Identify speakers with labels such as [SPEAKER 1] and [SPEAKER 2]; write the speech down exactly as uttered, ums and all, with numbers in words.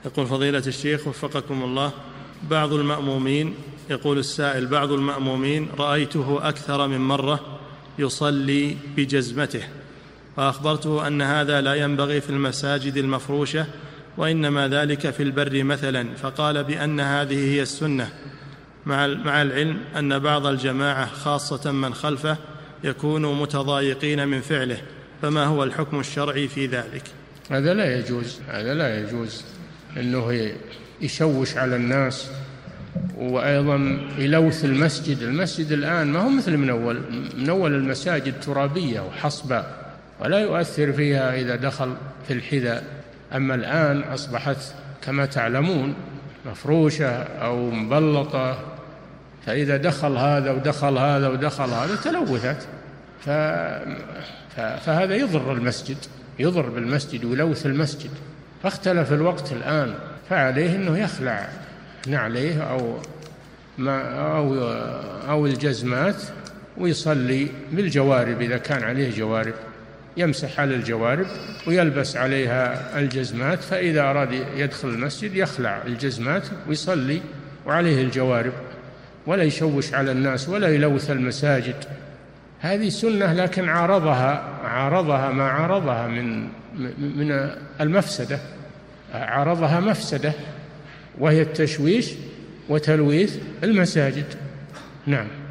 [SPEAKER 1] يقول فضيلة الشيخ وفقكم الله، بعض المأمومين، يقول السائل، بعض المأمومين رأيته أكثر من مرة يصلي بجزمته، وأخبرته أن هذا لا ينبغي في المساجد المفروشة وإنما ذلك في البر مثلا، فقال بأن هذه هي السنة، مع العلم أن بعض الجماعة خاصة من خلفه يكونوا متضايقين من فعله، فما هو الحكم الشرعي في ذلك؟
[SPEAKER 2] هذا لا يجوز، هذا لا يجوز أنه يشوش على الناس، وأيضا يلوث المسجد. المسجد الآن ما هو مثل من أول، من أول المساجد ترابية وحصبة ولا يؤثر فيها إذا دخل في الحذاء، أما الآن أصبحت كما تعلمون مفروشة أو مبلطة، فإذا دخل هذا ودخل هذا ودخل هذا تلوثت، فهذا يضر المسجد، يضر بالمسجد ويلوث المسجد. فاختلف الوقت الآن، فعليه أنه يخلع نعليه أو ما أو أو الجزمات ويصلي بالجوارب إذا كان عليه جوارب، يمسح على الجوارب ويلبس عليها الجزمات، فإذا أراد يدخل المسجد يخلع الجزمات ويصلي وعليه الجوارب، ولا يشوش على الناس ولا يلوث المساجد. هذه سنة، لكن عارضها عارضها ما عارضها من من المفسدة، عارضها مفسدة وهي التشويش وتلويث المساجد. نعم.